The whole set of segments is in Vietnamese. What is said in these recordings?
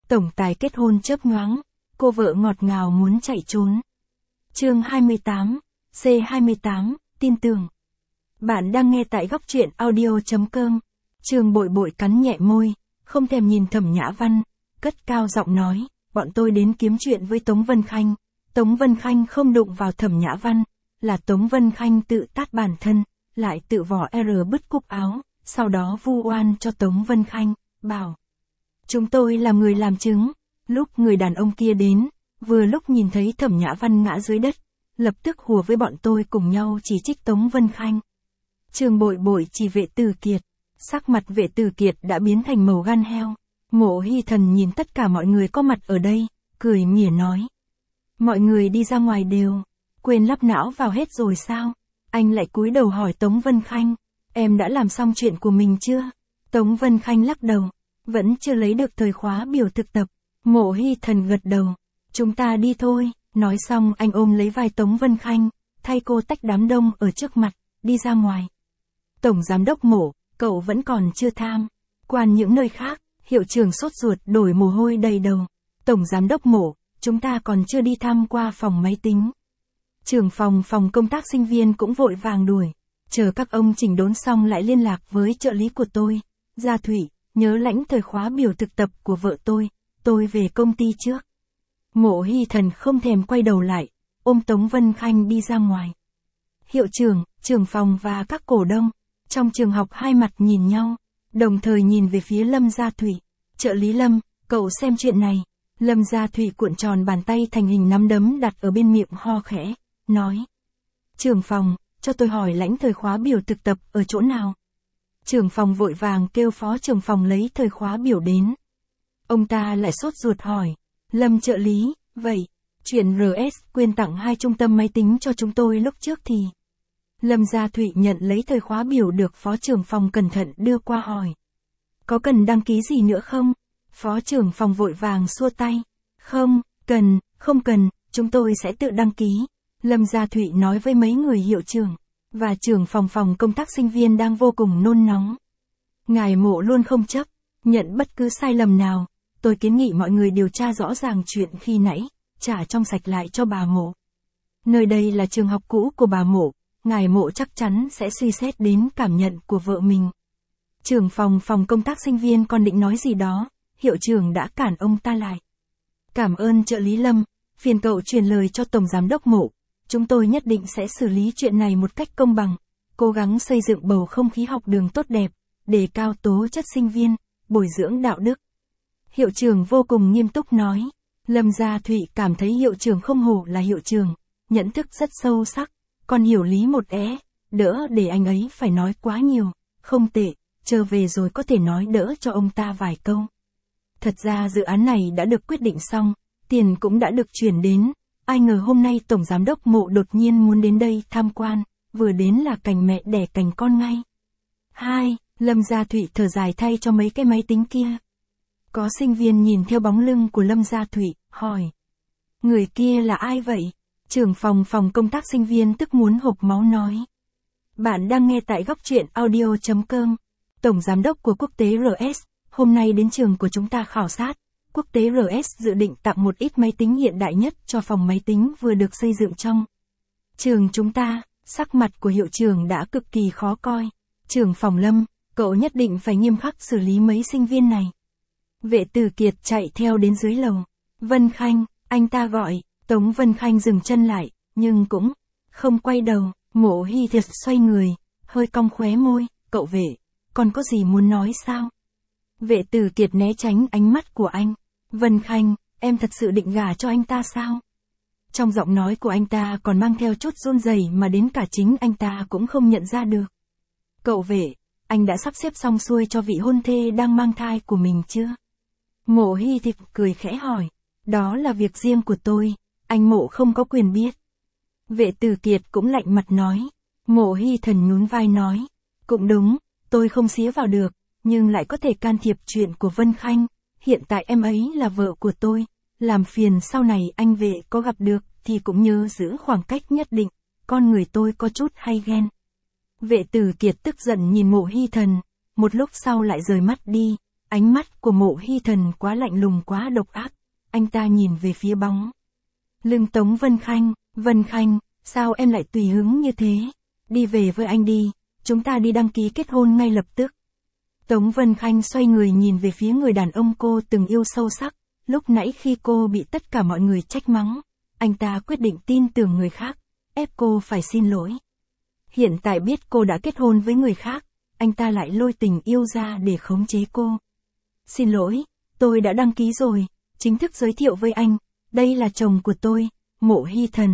tổng tài kết hôn chớp nhoáng, cô vợ ngọt ngào muốn chạy trốn. Chương 28, C28, tin tưởng. Bạn đang nghe tại góc truyện audio.com. Trường Bội Bội cắn nhẹ môi, không thèm nhìn Thẩm Nhã Văn, cất cao giọng nói, bọn tôi đến kiếm chuyện với Tống Vân Khanh. Tống Vân Khanh không đụng vào Thẩm Nhã Văn, là Tống Vân Khanh tự tát bản thân, lại tự vỏ bứt cúc áo, sau đó vu oan cho Tống Vân Khanh, bảo. Chúng tôi là người làm chứng. Lúc người đàn ông kia đến, vừa lúc nhìn thấy Thẩm Nhã Văn ngã dưới đất, lập tức hùa với bọn tôi cùng nhau chỉ trích Tống Vân Khanh. Trường Bội Bội chỉ Vệ Tử Kiệt, sắc mặt Vệ Tử Kiệt đã biến thành màu gan heo. Mộ Hy Thần nhìn tất cả mọi người có mặt ở đây, cười mỉa nói. Mọi người đi ra ngoài đều, quên lắp não vào hết rồi sao? Anh lại cúi đầu hỏi Tống Vân Khanh, em đã làm xong chuyện của mình chưa? Tống Vân Khanh lắc đầu, vẫn chưa lấy được thời khóa biểu thực tập. Mộ Hy Thần gật đầu, chúng ta đi thôi. Nói xong anh ôm lấy vai Tống Vân Khanh, thay cô tách đám đông ở trước mặt, đi ra ngoài. Tổng giám đốc Mộ, cậu vẫn còn chưa tham quan những nơi khác. Hiệu trưởng sốt ruột đổi mồ hôi đầy đầu. Tổng giám đốc Mộ, chúng ta còn chưa đi thăm qua phòng máy tính. Trưởng phòng công tác sinh viên cũng vội vàng đuổi. Chờ các ông chỉnh đốn xong lại liên lạc với trợ lý của tôi. Gia Thủy, nhớ lãnh thời khóa biểu thực tập của vợ tôi về công ty trước. Mộ Hy Thần không thèm quay đầu lại, ôm Tống Vân Khanh đi ra ngoài. Hiệu trưởng, trưởng phòng và các cổ đông, trong trường học hai mặt nhìn nhau, đồng thời nhìn về phía Lâm Gia Thủy. Trợ lý Lâm, cậu xem chuyện này. Lâm Gia Thủy cuộn tròn bàn tay thành hình nắm đấm đặt ở bên miệng ho khẽ, nói. Trưởng phòng, cho tôi hỏi lãnh thời khóa biểu thực tập ở chỗ nào? Trưởng phòng vội vàng kêu phó trưởng phòng lấy thời khóa biểu đến. Ông ta lại sốt ruột hỏi. Lâm trợ lý, vậy, chuyện RS quyên tặng 2 trung tâm máy tính cho chúng tôi lúc trước thì... Lâm Gia Thụy nhận lấy thời khóa biểu được phó trưởng phòng cẩn thận đưa qua hỏi. Có cần đăng ký gì nữa không? Phó trưởng phòng vội vàng xua tay. Không cần, chúng tôi sẽ tự đăng ký. Lâm Gia Thụy nói với mấy người hiệu trưởng, và trưởng phòng công tác sinh viên đang vô cùng nôn nóng. Ngài Mộ luôn không chấp nhận bất cứ sai lầm nào. Tôi kiến nghị mọi người điều tra rõ ràng chuyện khi nãy, trả trong sạch lại cho bà Mộ. Nơi đây là trường học cũ của bà Mộ, ngài Mộ chắc chắn sẽ suy xét đến cảm nhận của vợ mình. Trưởng phòng công tác sinh viên còn định nói gì đó, hiệu trưởng đã cản ông ta lại. Cảm ơn trợ lý Lâm, phiền cậu truyền lời cho Tổng Giám đốc Mộ, chúng tôi nhất định sẽ xử lý chuyện này một cách công bằng, cố gắng xây dựng bầu không khí học đường tốt đẹp, đề cao tố chất sinh viên, bồi dưỡng đạo đức. Hiệu trưởng vô cùng nghiêm túc nói. Lâm Gia Thụy cảm thấy hiệu trưởng không hổ là hiệu trưởng, nhận thức rất sâu sắc, còn hiểu lý một đỡ để anh ấy phải nói quá nhiều, không tệ, trở về rồi có thể nói đỡ cho ông ta vài câu. Thật ra dự án này đã được quyết định xong, tiền cũng đã được chuyển đến, ai ngờ hôm nay Tổng Giám đốc Mộ đột nhiên muốn đến đây tham quan, vừa đến là cành mẹ đẻ cành con ngay. Lâm Gia Thụy thở dài thay cho mấy cái máy tính kia. Có sinh viên nhìn theo bóng lưng của Lâm Gia Thụy, hỏi. Người kia là ai vậy? Trưởng phòng công tác sinh viên tức muốn hộc máu nói. Bạn đang nghe tại góc truyện audio.com. Tổng Giám đốc của Quốc tế RS, hôm nay đến trường của chúng ta khảo sát. Quốc tế RS dự định tặng một ít máy tính hiện đại nhất cho phòng máy tính vừa được xây dựng trong trường chúng ta. Sắc mặt của hiệu trưởng đã cực kỳ khó coi. Trưởng phòng Lâm, cậu nhất định phải nghiêm khắc xử lý mấy sinh viên này. Vệ Tử Kiệt chạy theo đến dưới lầu. Vân Khanh, anh ta gọi. Tống Vân Khanh dừng chân lại, nhưng cũng không quay đầu. Mộ Hy Thiệt xoay người, hơi cong khóe môi. Cậu Vệ, còn có gì muốn nói sao? Vệ Tử Kiệt né tránh ánh mắt của anh. Vân Khanh, em thật sự định gả cho anh ta sao? Trong giọng nói của anh ta còn mang theo chút run rẩy mà đến cả chính anh ta cũng không nhận ra được. Cậu Vệ, anh đã sắp xếp xong xuôi cho vị hôn thê đang mang thai của mình chưa? Mộ Hy Thiệp cười khẽ hỏi. Đó là việc riêng của tôi, anh Mộ không có quyền biết. Vệ Tử Kiệt cũng lạnh mặt nói. Mộ Hy Thần nhún vai nói. Cũng đúng, tôi không xía vào được, nhưng lại có thể can thiệp chuyện của Vân Khanh. Hiện tại em ấy là vợ của tôi, làm phiền sau này anh Vệ có gặp được thì cũng nhớ giữ khoảng cách nhất định, con người tôi có chút hay ghen. Vệ Tử Kiệt tức giận nhìn Mộ Hy Thần, một lúc sau lại rời mắt đi. Ánh mắt của Mộ Hy Thần quá lạnh lùng quá độc ác, anh ta nhìn về phía bóng lưng Tống Vân Khanh, sao em lại tùy hứng như thế? Đi về với anh đi, chúng ta đi đăng ký kết hôn ngay lập tức. Tống Vân Khanh xoay người nhìn về phía người đàn ông cô từng yêu sâu sắc, lúc nãy khi cô bị tất cả mọi người trách mắng, anh ta quyết định tin tưởng người khác, ép cô phải xin lỗi. Hiện tại biết cô đã kết hôn với người khác, anh ta lại lôi tình yêu ra để khống chế cô. Xin lỗi, tôi đã đăng ký rồi, chính thức giới thiệu với anh, đây là chồng của tôi, Mộ Hy Thần.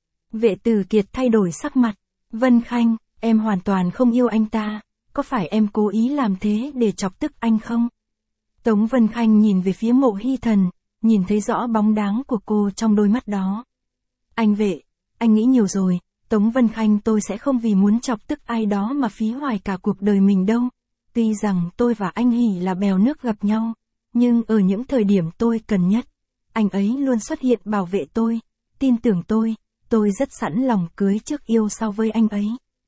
Vệ Tử Kiệt thay đổi sắc mặt, Vân Khanh, em hoàn toàn không yêu anh ta, có phải em cố ý làm thế để chọc tức anh không? Tống Vân Khanh nhìn về phía Mộ Hy Thần, nhìn thấy rõ bóng đáng của cô trong đôi mắt đó. Anh Vệ, anh nghĩ nhiều rồi, Tống Vân Khanh tôi sẽ không vì muốn chọc tức ai đó mà phí hoài cả cuộc đời mình đâu. Tuy rằng tôi và anh Hỷ là bèo nước gặp nhau, nhưng ở những thời điểm tôi cần nhất, anh ấy luôn xuất hiện bảo vệ tôi, tin tưởng tôi rất sẵn lòng cưới trước yêu sau với anh ấy.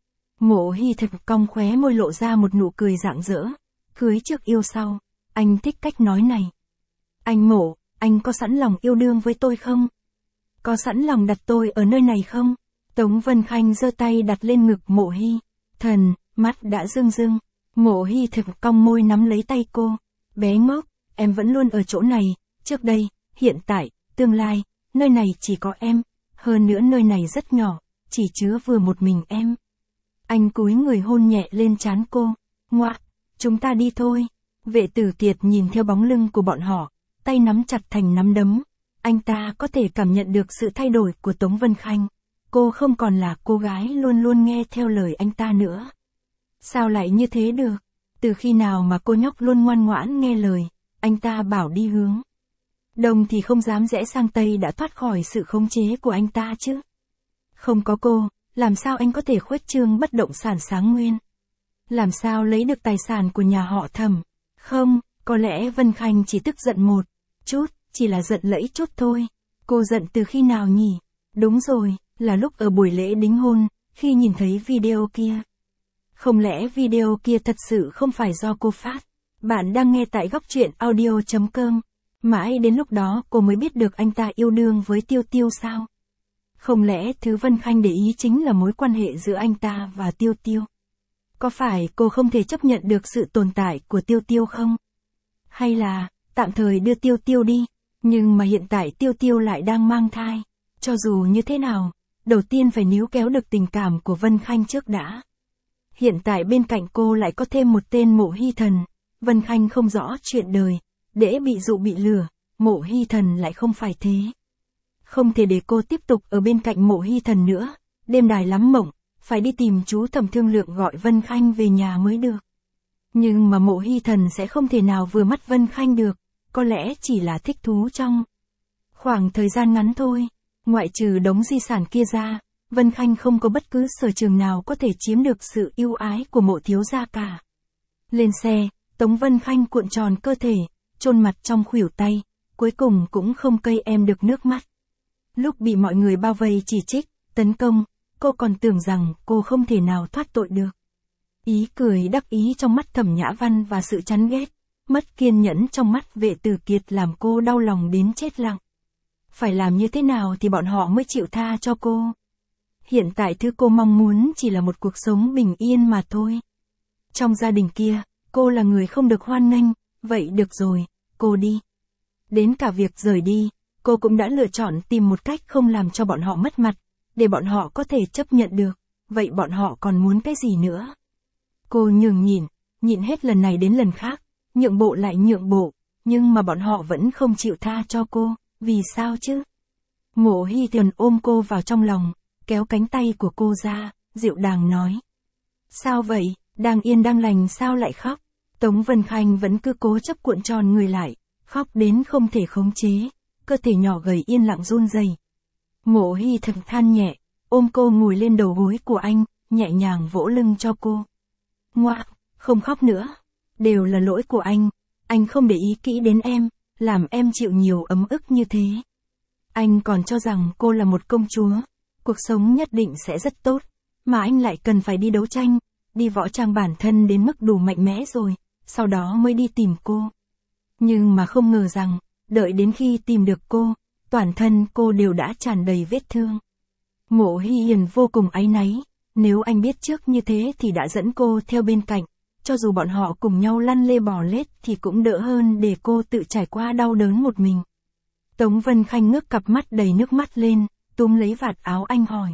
Mộ Hy Thần cong khóe môi lộ ra một nụ cười rạng rỡ, cưới trước yêu sau, anh thích cách nói này. Anh Mộ, anh có sẵn lòng yêu đương với tôi không? Có sẵn lòng đặt tôi ở nơi này không? Tống Vân Khanh giơ tay đặt lên ngực Mộ Hy Thần, mắt đã rưng rưng. Mộ Hy Thần cong môi nắm lấy tay cô. Bé ngốc, em vẫn luôn ở chỗ này, trước đây, hiện tại, tương lai, nơi này chỉ có em. Hơn nữa nơi này rất nhỏ, chỉ chứa vừa một mình em. Anh cúi người hôn nhẹ lên trán cô. Ngoạ, chúng ta đi thôi. Vệ Tử Kiệt nhìn theo bóng lưng của bọn họ, tay nắm chặt thành nắm đấm. Anh ta có thể cảm nhận được sự thay đổi của Tống Vân Khanh. Cô không còn là cô gái luôn luôn nghe theo lời anh ta nữa. Sao lại như thế được? Từ khi nào mà cô nhóc luôn ngoan ngoãn nghe lời, anh ta bảo đi hướng đông thì không dám rẽ sang tây đã thoát khỏi sự khống chế của anh ta chứ. Không có cô, làm sao anh có thể khuếch trương bất động sản Sáng Nguyên? Làm sao lấy được tài sản của nhà họ Thẩm? Không, có lẽ Vân Khanh chỉ tức giận một chút, chỉ là giận lẫy chút thôi. Cô giận từ khi nào nhỉ? Đúng rồi, là lúc ở buổi lễ đính hôn, khi nhìn thấy video kia. Không lẽ video kia thật sự không phải do cô phát? Bạn đang nghe tại góc truyện audio.com. Mãi đến lúc đó cô mới biết được anh ta yêu đương với Tiêu Tiêu sao? Không lẽ thứ Vân Khanh để ý chính là mối quan hệ giữa anh ta và Tiêu Tiêu? Có phải cô không thể chấp nhận được sự tồn tại của Tiêu Tiêu không? Hay là, tạm thời đưa Tiêu Tiêu đi, nhưng mà hiện tại Tiêu Tiêu lại đang mang thai. Cho dù như thế nào, đầu tiên phải níu kéo được tình cảm của Vân Khanh trước đã. Hiện tại bên cạnh cô lại có thêm một tên Mộ Hy Thần. Vân Khanh không rõ chuyện đời, để bị dụ bị lừa, Mộ Hy Thần lại không phải thế. Không thể để cô tiếp tục ở bên cạnh Mộ Hy Thần nữa, đêm đài lắm mộng, phải đi tìm chú Thẩm thương lượng gọi Vân Khanh về nhà mới được. Nhưng mà Mộ Hy Thần sẽ không thể nào vừa mắt Vân Khanh được, có lẽ chỉ là thích thú trong khoảng thời gian ngắn thôi. Ngoại trừ đống di sản kia ra, Vân Khanh không có bất cứ sở trường nào có thể chiếm được sự yêu ái của Mộ thiếu gia cả. Lên xe, Tống Vân Khanh cuộn tròn cơ thể, chôn mặt trong khuỷu tay, cuối cùng cũng không cây em được nước mắt. Lúc bị mọi người bao vây chỉ trích, tấn công, cô còn tưởng rằng cô không thể nào thoát tội được. Ý cười đắc ý trong mắt Thẩm Nhã Văn và sự chán ghét, mất kiên nhẫn trong mắt Vệ Tử Kiệt làm cô đau lòng đến chết lặng. Phải làm như thế nào thì bọn họ mới chịu tha cho cô? Hiện tại thứ cô mong muốn chỉ là một cuộc sống bình yên mà thôi. Trong gia đình kia, cô là người không được hoan nghênh, vậy được rồi, cô đi. Đến cả việc rời đi, cô cũng đã lựa chọn tìm một cách không làm cho bọn họ mất mặt, để bọn họ có thể chấp nhận được, vậy bọn họ còn muốn cái gì nữa? Cô nhường nhịn hết lần này đến lần khác, nhượng bộ lại nhượng bộ, nhưng mà bọn họ vẫn không chịu tha cho cô, vì sao chứ? Mộ Hy Thần ôm cô vào trong lòng, kéo cánh tay của cô ra, dịu dàng nói. Sao vậy, đang yên đang lành sao lại khóc? Tống Vân Khanh vẫn cứ cố chấp cuộn tròn người lại, khóc đến không thể khống chế, cơ thể nhỏ gầy yên lặng run rẩy. Mộ Hy Thần than nhẹ, ôm cô ngồi lên đầu gối của anh, nhẹ nhàng vỗ lưng cho cô. Ngoạ, không khóc nữa, đều là lỗi của anh không để ý kỹ đến em, làm em chịu nhiều ấm ức như thế. Anh còn cho rằng cô là một công chúa, cuộc sống nhất định sẽ rất tốt, mà anh lại cần phải đi đấu tranh, đi võ trang bản thân đến mức đủ mạnh mẽ rồi, sau đó mới đi tìm cô. Nhưng mà không ngờ rằng, đợi đến khi tìm được cô, toàn thân cô đều đã tràn đầy vết thương. Mộ Hy Hiền vô cùng áy náy, nếu anh biết trước như thế thì đã dẫn cô theo bên cạnh, cho dù bọn họ cùng nhau lăn lê bò lết thì cũng đỡ hơn để cô tự trải qua đau đớn một mình. Tống Vân Khanh ngước cặp mắt đầy nước mắt lên, túm lấy vạt áo anh hỏi.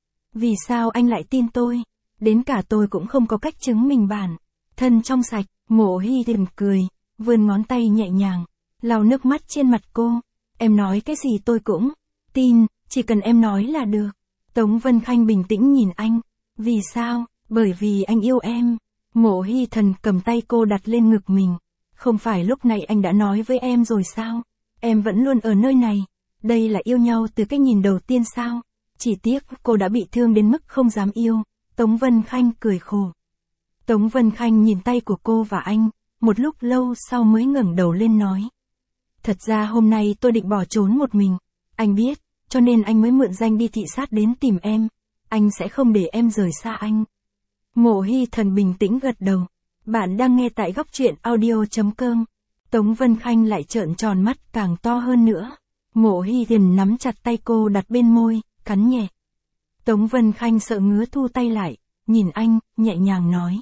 Vì sao anh lại tin tôi? Đến cả tôi cũng không có cách chứng minh bản thân trong sạch. Mộ Hy Hiền cười, vươn ngón tay nhẹ nhàng, lau nước mắt trên mặt cô. Em nói cái gì tôi cũng tin, chỉ cần em nói là được. Tống Vân Khanh bình tĩnh nhìn anh. Vì sao? Bởi vì anh yêu em. Mộ Hy Thần cầm tay cô đặt lên ngực mình. Không phải lúc này anh đã nói với em rồi sao? Em vẫn luôn ở nơi này. Đây là yêu nhau từ cái nhìn đầu tiên sao? Chỉ tiếc cô đã bị thương đến mức không dám yêu. Tống Vân Khanh cười khổ. Tống Vân Khanh nhìn tay của cô và anh, một lúc lâu sau mới ngẩng đầu lên nói. Thật ra hôm nay tôi định bỏ trốn một mình. Anh biết, cho nên anh mới mượn danh đi thị sát đến tìm em. Anh sẽ không để em rời xa anh. Mộ Hy Thần bình tĩnh gật đầu. Bạn đang nghe tại góc truyện audio.com. Tống Vân Khanh lại trợn tròn mắt càng to hơn nữa. Mộ Hy Thần nắm chặt tay cô đặt bên môi, cắn nhẹ. Tống Vân Khanh sợ ngứa thu tay lại, nhìn anh, nhẹ nhàng nói.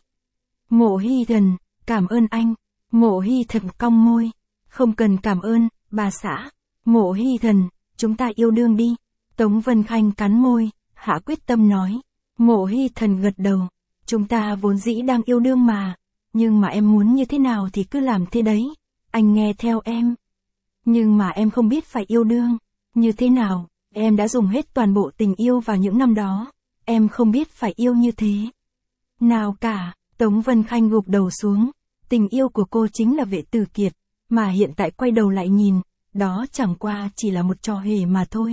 Mộ Hy Thần, cảm ơn anh. Mộ Hy Thần cong môi. Không cần cảm ơn, bà xã. Mộ Hy Thần, chúng ta yêu đương đi. Tống Vân Khanh cắn môi, hạ quyết tâm nói. Mộ Hy Thần gật đầu. Chúng ta vốn dĩ đang yêu đương mà. Nhưng mà em muốn như thế nào thì cứ làm thế đấy. Anh nghe theo em. Nhưng mà em không biết phải yêu đương. Như thế nào, em đã dùng hết toàn bộ tình yêu vào những năm đó. Em không biết phải yêu như thế nào cả. Tống Vân Khanh gục đầu xuống. Tình yêu của cô chính là Vệ Tử Kiệt. Mà hiện tại quay đầu lại nhìn, đó chẳng qua chỉ là một trò hề mà thôi.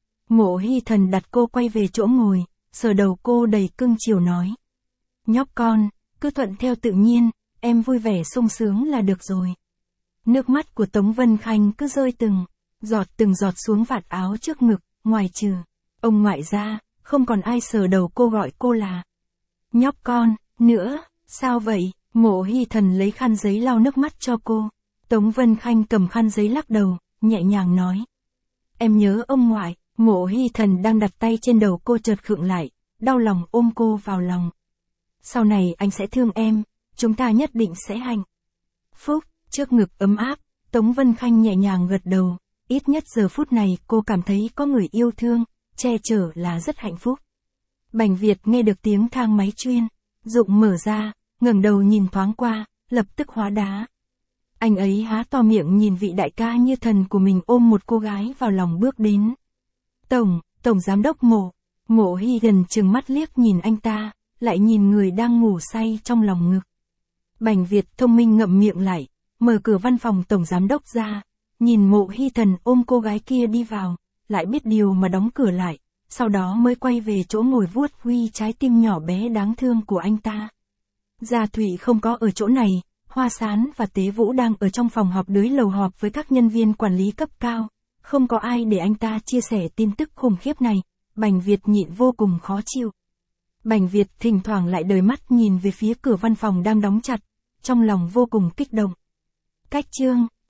Mộ Hy Thần đặt cô quay về chỗ ngồi, sờ đầu cô đầy cưng chiều nói. Nhóc con, cứ thuận theo tự nhiên, em vui vẻ sung sướng là được rồi. Nước mắt của Tống Vân Khanh cứ rơi từng giọt xuống vạt áo trước ngực, ngoài trừ ông ngoại ra, không còn ai sờ đầu cô gọi cô là nhóc con, nữa, sao vậy? Mộ Hy Thần lấy khăn giấy lau nước mắt cho cô. Tống Vân Khanh cầm khăn giấy lắc đầu, nhẹ nhàng nói. Em nhớ ông ngoại. Mộ Hy Thần đang đặt tay trên đầu cô chợt khựng lại, đau lòng ôm cô vào lòng. Sau này anh sẽ thương em, chúng ta nhất định sẽ hạnh phúc. Trước ngực ấm áp, Tống Vân Khanh nhẹ nhàng gật đầu, ít nhất giờ phút này cô cảm thấy có người yêu thương, che chở là rất hạnh phúc. Bành Việt nghe được tiếng thang máy chuyên dụng mở ra, ngẩng đầu nhìn thoáng qua, lập tức hóa đá. Anh ấy há to miệng nhìn vị đại ca như thần của mình ôm một cô gái vào lòng bước đến. Tổng giám đốc Mộ Hy Thần trừng mắt liếc nhìn anh ta, lại nhìn người đang ngủ say trong lòng ngực. Bành Việt thông minh ngậm miệng lại, mở cửa văn phòng tổng giám đốc ra, nhìn Mộ Hy Thần ôm cô gái kia đi vào, lại biết điều mà đóng cửa lại, sau đó mới quay về chỗ ngồi vuốt huy trái tim nhỏ bé đáng thương của anh ta. Gia Thụy không có ở chỗ này, Hoa Sán và Tế Vũ đang ở trong phòng họp dưới lầu họp với các nhân viên quản lý cấp cao. Không có ai để anh ta chia sẻ tin tức khủng khiếp này, Bành Việt nhịn vô cùng khó chịu. Bành Việt thỉnh thoảng lại đời mắt nhìn về phía cửa văn phòng đang đóng chặt, trong lòng vô cùng kích động. Cách chương